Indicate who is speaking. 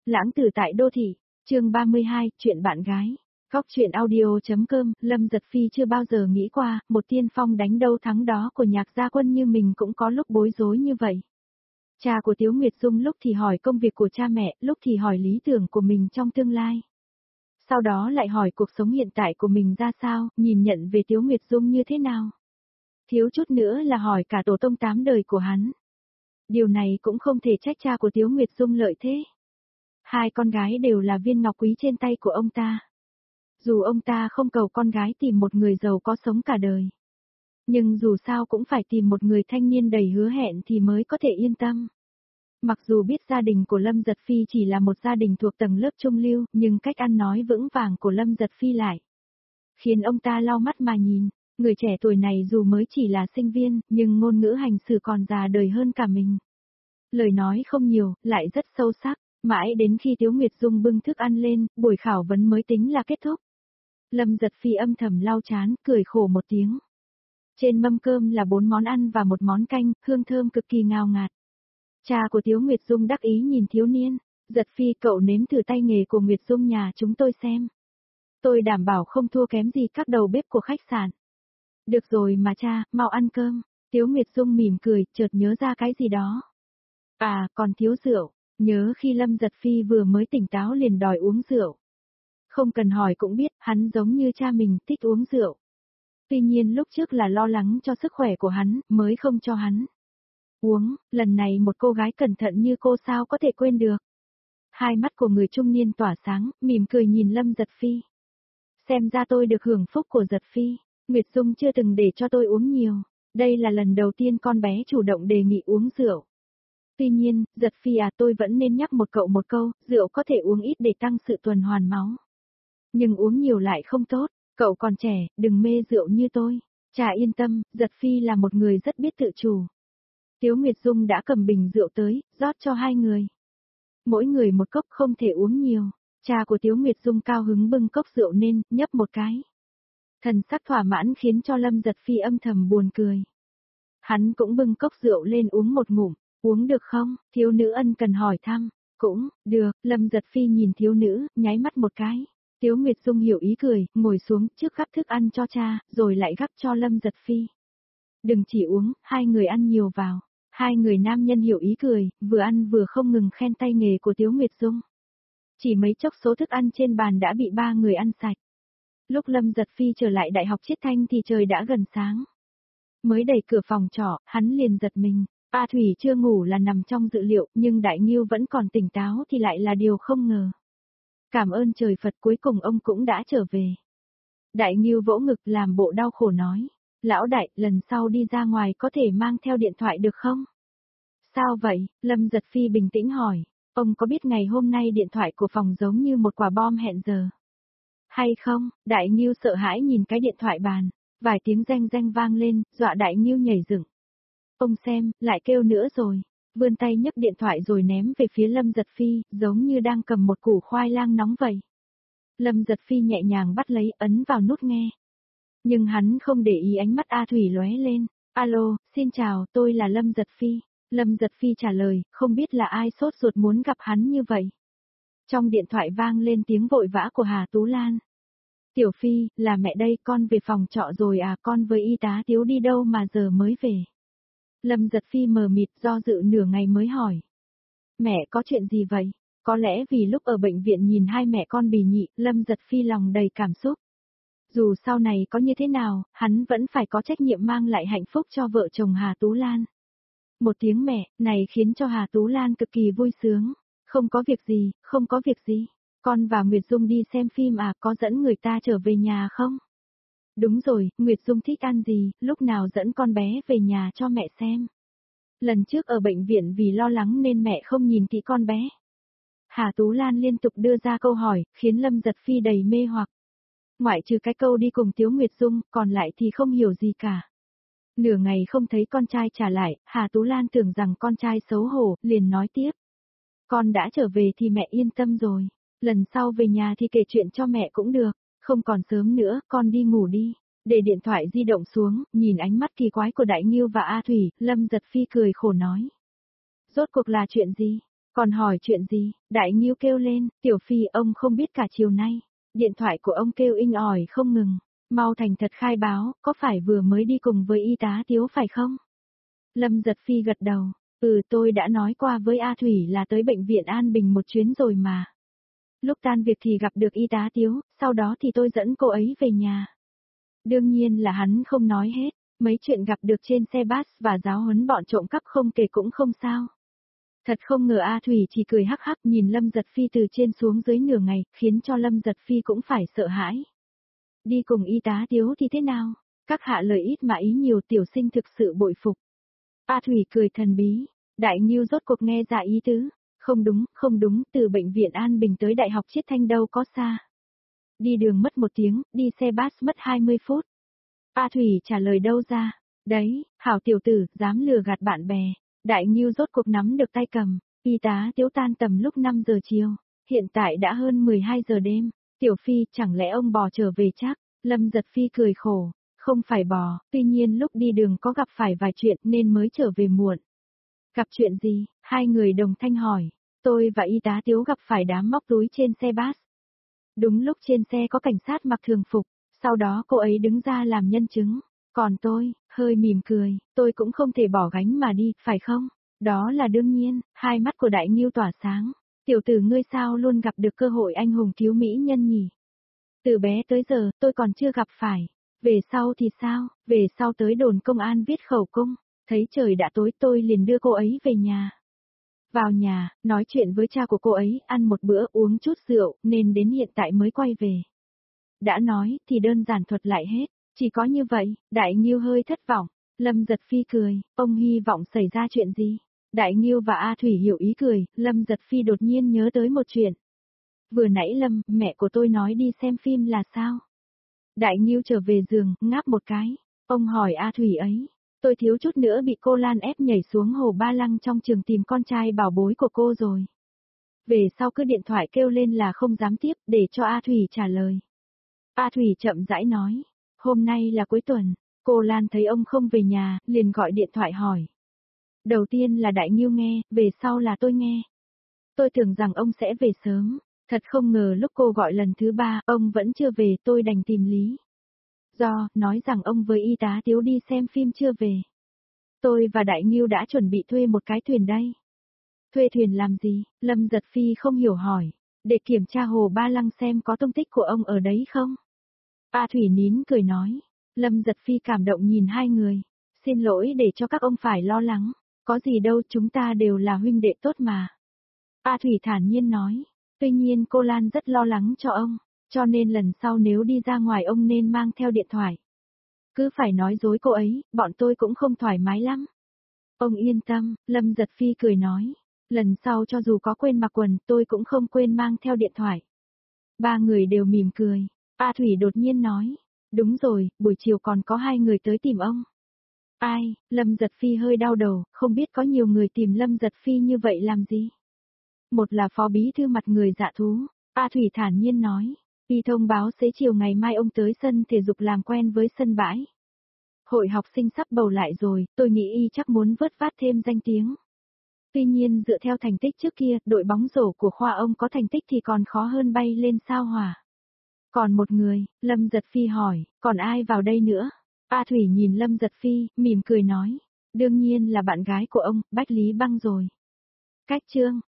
Speaker 1: Lãng tử tại đô thị, chương 32, chuyện bạn gái. Góc chuyện audio.com, Lâm Giật Phi chưa bao giờ nghĩ qua, một tiên phong đánh đâu thắng đó của Nhạc Gia Quân như mình cũng có lúc bối rối như vậy. Cha của Tiếu Nguyệt Dung lúc thì hỏi công việc của cha mẹ, lúc thì hỏi lý tưởng của mình trong tương lai. Sau đó lại hỏi cuộc sống hiện tại của mình ra sao, nhìn nhận về Tiếu Nguyệt Dung như thế nào. Thiếu chút nữa là hỏi cả tổ tông 8 đời của hắn. Điều này cũng không thể trách cha của Tiếu Nguyệt Dung lợi thế. Hai con gái đều là viên ngọc quý trên tay của ông ta. Dù ông ta không cầu con gái tìm một người giàu có sống cả đời. Nhưng dù sao cũng phải tìm một người thanh niên đầy hứa hẹn thì mới có thể yên tâm. Mặc dù biết gia đình của Lâm Giật Phi chỉ là một gia đình thuộc tầng lớp trung lưu, nhưng cách ăn nói vững vàng của Lâm Giật Phi lại khiến ông ta lau mắt mà nhìn. Người trẻ tuổi này dù mới chỉ là sinh viên, nhưng ngôn ngữ hành xử còn già đời hơn cả mình. Lời nói không nhiều, lại rất sâu sắc. Mãi đến khi Tiếu Nguyệt Dung bưng thức ăn lên, buổi khảo vấn mới tính là kết thúc. Lâm Giật Phi âm thầm lau chán, cười khổ một tiếng. Trên mâm cơm là 4 món ăn và một món canh, hương thơm cực kỳ ngào ngạt. Cha của Tiếu Nguyệt Dung đắc ý nhìn thiếu niên. Giật Phi, cậu nếm thử tay nghề của Nguyệt Dung nhà chúng tôi xem. Tôi đảm bảo không thua kém gì các đầu bếp của khách sạn. Được rồi mà cha, mau ăn cơm. Tiếu Nguyệt Dung mỉm cười, chợt nhớ ra cái gì đó. À, còn thiếu rượu. Nhớ khi Lâm Giật Phi vừa mới tỉnh táo liền đòi uống rượu. Không cần hỏi cũng biết, hắn giống như cha mình, thích uống rượu. Tuy nhiên lúc trước là lo lắng cho sức khỏe của hắn, mới không cho hắn uống, lần này một cô gái cẩn thận như cô sao có thể quên được. Hai mắt của người trung niên tỏa sáng, mỉm cười nhìn Lâm Giật Phi. Xem ra tôi được hưởng phúc của Giật Phi, Nguyệt Dung chưa từng để cho tôi uống nhiều. Đây là lần đầu tiên con bé chủ động đề nghị uống rượu. Tuy nhiên, Giật Phi à, tôi vẫn nên nhắc một câu, rượu có thể uống ít để tăng sự tuần hoàn máu. Nhưng uống nhiều lại không tốt, cậu còn trẻ, đừng mê rượu như tôi. Cha yên tâm, Giật Phi là một người rất biết tự chủ. Tiếu Nguyệt Dung đã cầm bình rượu tới, rót cho hai người. Mỗi người một cốc, không thể uống nhiều. Cha của Tiếu Nguyệt Dung cao hứng bưng cốc rượu lên, nhấp một cái. Thần sắc thỏa mãn khiến cho Lâm Giật Phi âm thầm buồn cười. Hắn cũng bưng cốc rượu lên uống một ngụm. Uống được không? Thiếu nữ ân cần hỏi thăm. Cũng, được, Lâm Giật Phi nhìn thiếu nữ, nháy mắt một cái. Tiếu Nguyệt Dung hiểu ý cười, ngồi xuống trước gắp thức ăn cho cha, rồi lại gắp cho Lâm Giật Phi. Đừng chỉ uống, hai người ăn nhiều vào. Hai người nam nhân hiểu ý cười, vừa ăn vừa không ngừng khen tay nghề của Tiếu Nguyệt Dung. Chỉ mấy chốc số thức ăn trên bàn đã bị ba người ăn sạch. Lúc Lâm Giật Phi trở lại Đại học Chiết Thanh thì trời đã gần sáng. Mới đẩy cửa phòng trọ, hắn liền giật mình. A Thủy chưa ngủ là nằm trong dự liệu, nhưng Đại Ngưu vẫn còn tỉnh táo thì lại là điều không ngờ. Cảm ơn trời Phật, cuối cùng ông cũng đã trở về. Đại Ngưu vỗ ngực làm bộ đau khổ nói. Lão đại, lần sau đi ra ngoài có thể mang theo điện thoại được không? Sao vậy? Lâm Giật Phi bình tĩnh hỏi. Ông có biết ngày hôm nay điện thoại của phòng giống như một quả bom hẹn giờ? Hay không? Đại Ngưu sợ hãi nhìn cái điện thoại bàn. Vài tiếng reng reng vang lên, dọa Đại Ngưu nhảy dựng. Ông xem, lại kêu nữa rồi. Vươn tay nhấc điện thoại rồi ném về phía Lâm Giật Phi, giống như đang cầm một củ khoai lang nóng vậy. Lâm Giật Phi nhẹ nhàng bắt lấy, ấn vào nút nghe. Nhưng hắn không để ý ánh mắt A Thủy lóe lên. Alo, xin chào, tôi là Lâm Giật Phi. Lâm Giật Phi trả lời, không biết là ai sốt ruột muốn gặp hắn như vậy. Trong điện thoại vang lên tiếng vội vã của Hà Tú Lan. Tiểu Phi, là mẹ đây, con về phòng trọ rồi à, con với y tá Tiếu đi đâu mà giờ mới về. Lâm Giật Phi mờ mịt do dự nửa ngày mới hỏi. Mẹ có chuyện gì vậy? Có lẽ vì lúc ở bệnh viện nhìn hai mẹ con bì nhị, Lâm Giật Phi lòng đầy cảm xúc. Dù sau này có như thế nào, hắn vẫn phải có trách nhiệm mang lại hạnh phúc cho vợ chồng Hà Tú Lan. Một tiếng mẹ, này khiến cho Hà Tú Lan cực kỳ vui sướng. Không có việc gì, không có việc gì. Con và Nguyệt Dung đi xem phim à, có dẫn người ta trở về nhà không? Đúng rồi, Nguyệt Dung thích ăn gì, lúc nào dẫn con bé về nhà cho mẹ xem. Lần trước ở bệnh viện vì lo lắng nên mẹ không nhìn kỹ con bé. Hà Tú Lan liên tục đưa ra câu hỏi, khiến Lâm Giật Phi đầy mê hoặc. Ngoại trừ cái câu đi cùng Tiếu Nguyệt Dung, còn lại thì không hiểu gì cả. Nửa ngày không thấy con trai trả lại, Hà Tú Lan tưởng rằng con trai xấu hổ, liền nói tiếp. Con đã trở về thì mẹ yên tâm rồi, lần sau về nhà thì kể chuyện cho mẹ cũng được, không còn sớm nữa, con đi ngủ đi. Để điện thoại di động xuống, nhìn ánh mắt kỳ quái của Đại Ngưu và A Thủy, Lâm Giật Phi cười khổ nói. Rốt cuộc là chuyện gì? Còn hỏi chuyện gì? Đại Nghiêu kêu lên, Tiểu Phi ông không biết cả chiều nay. Điện thoại của ông kêu inh ỏi không ngừng. Mau thành thật khai báo, có phải vừa mới đi cùng với y tá Tiếu phải không? Lâm Giật Phi gật đầu. Tôi đã nói qua với A Thủy là tới bệnh viện An Bình một chuyến rồi mà. Lúc tan việc thì gặp được y tá Tiếu, sau đó thì tôi dẫn cô ấy về nhà. Đương nhiên là hắn không nói hết, mấy chuyện gặp được trên xe bus và giáo huấn bọn trộm cắp không kể cũng không sao. Thật không ngờ A Thủy chỉ cười hắc hắc nhìn Lâm Giật Phi từ trên xuống dưới nửa ngày, khiến cho Lâm Giật Phi cũng phải sợ hãi. Đi cùng y tá Tiếu thì thế nào? Các hạ lời ít mà ý nhiều, tiểu sinh thực sự bội phục. A Thủy cười thần bí, Đại Nghiêu rốt cuộc nghe ra ý tứ. Không đúng, từ bệnh viện An Bình tới Đại học Chiết Thanh đâu có xa. Đi đường mất 1 tiếng, đi xe bus mất 20 phút. A Thủy trả lời đâu ra. Đấy, hảo tiểu tử, dám lừa gạt bạn bè. Đại Nghiêu rốt cuộc nắm được tay cầm, y tá Tiếu tan tầm lúc 5 giờ chiều, hiện tại đã hơn 12 giờ đêm. Tiểu Phi, chẳng lẽ ông bò trở về chắc? Lâm Giật Phi cười khổ, không phải bò, tuy nhiên lúc đi đường có gặp phải vài chuyện nên mới trở về muộn. Gặp chuyện gì? Hai người đồng thanh hỏi. Tôi và y tá Tiếu gặp phải đám móc túi trên xe bus. Đúng lúc trên xe có cảnh sát mặc thường phục, sau đó cô ấy đứng ra làm nhân chứng. Còn tôi, hơi mỉm cười, tôi cũng không thể bỏ gánh mà đi, phải không? Đó là đương nhiên, hai mắt của Đại Nghiêu tỏa sáng. Tiểu tử ngươi sao luôn gặp được cơ hội anh hùng cứu mỹ nhân nhỉ? Từ bé tới giờ, tôi còn chưa gặp phải. Về sau thì sao? Về sau tới đồn công an viết khẩu cung. Thấy trời đã tối tôi liền đưa cô ấy về nhà. Vào nhà, nói chuyện với cha của cô ấy, ăn một bữa uống chút rượu, nên đến hiện tại mới quay về. Đã nói, thì đơn giản thuật lại hết. Chỉ có như vậy, Đại Nghiêu hơi thất vọng. Lâm Giật Phi cười, ông hy vọng xảy ra chuyện gì? Đại Nghiêu và A Thủy hiểu ý cười, Lâm Giật Phi đột nhiên nhớ tới một chuyện. Vừa nãy mẹ của tôi nói đi xem phim là sao? Đại Nghiêu trở về giường, ngáp một cái. Ông hỏi A Thủy ấy. Tôi thiếu chút nữa bị cô Lan ép nhảy xuống hồ Ba Lăng trong trường tìm con trai bảo bối của cô rồi. Về sau cứ điện thoại kêu lên là không dám tiếp, để cho A Thủy trả lời. A Thủy chậm rãi nói. Hôm nay là cuối tuần. Cô Lan thấy ông không về nhà, liền gọi điện thoại hỏi. Đầu tiên là Đại Nghiêu nghe, về sau là tôi nghe. Tôi tưởng rằng ông sẽ về sớm. Thật không ngờ lúc cô gọi lần thứ 3, ông vẫn chưa về, tôi đành tìm lý. Nói rằng ông với y tá Tiếu đi xem phim chưa về. Tôi và Đại Nghiêu đã chuẩn bị thuê một cái thuyền đây. Thuê thuyền làm gì? Lâm Giật Phi không hiểu hỏi. Để kiểm tra hồ Ba Lăng xem có tung tích của ông ở đấy không? A Thủy nín cười nói. Lâm Giật Phi cảm động nhìn hai người. Xin lỗi để cho các ông phải lo lắng. Có gì đâu, chúng ta đều là huynh đệ tốt mà. A Thủy thản nhiên nói. Tuy nhiên cô Lan rất lo lắng cho ông. Cho nên lần sau nếu đi ra ngoài ông nên mang theo điện thoại. Cứ phải nói dối cô ấy, bọn tôi cũng không thoải mái lắm. Ông yên tâm, Lâm Giật Phi cười nói. Lần sau cho dù có quên mặc quần, tôi cũng không quên mang theo điện thoại. Ba người đều mỉm cười. A Thủy đột nhiên nói. Đúng rồi, buổi chiều còn có 2 người tới tìm ông. Ai? Lâm Giật Phi hơi đau đầu, không biết có nhiều người tìm Lâm Giật Phi như vậy làm gì. Một là phó bí thư mặt người dạ thú. A Thủy thản nhiên nói. Y thông báo xế chiều ngày mai ông tới sân thể dục làm quen với sân bãi. Hội học sinh sắp bầu lại rồi, tôi nghĩ y chắc muốn vớt vát thêm danh tiếng. Tuy nhiên dựa theo thành tích trước kia, đội bóng rổ của khoa ông có thành tích thì còn khó hơn bay lên sao hỏa. Còn một người, Lâm Giật Phi hỏi, còn ai vào đây nữa? A Thủy nhìn Lâm Giật Phi, mỉm cười nói. Đương nhiên là bạn gái của ông, Bách Lý Băng rồi. Cách chương.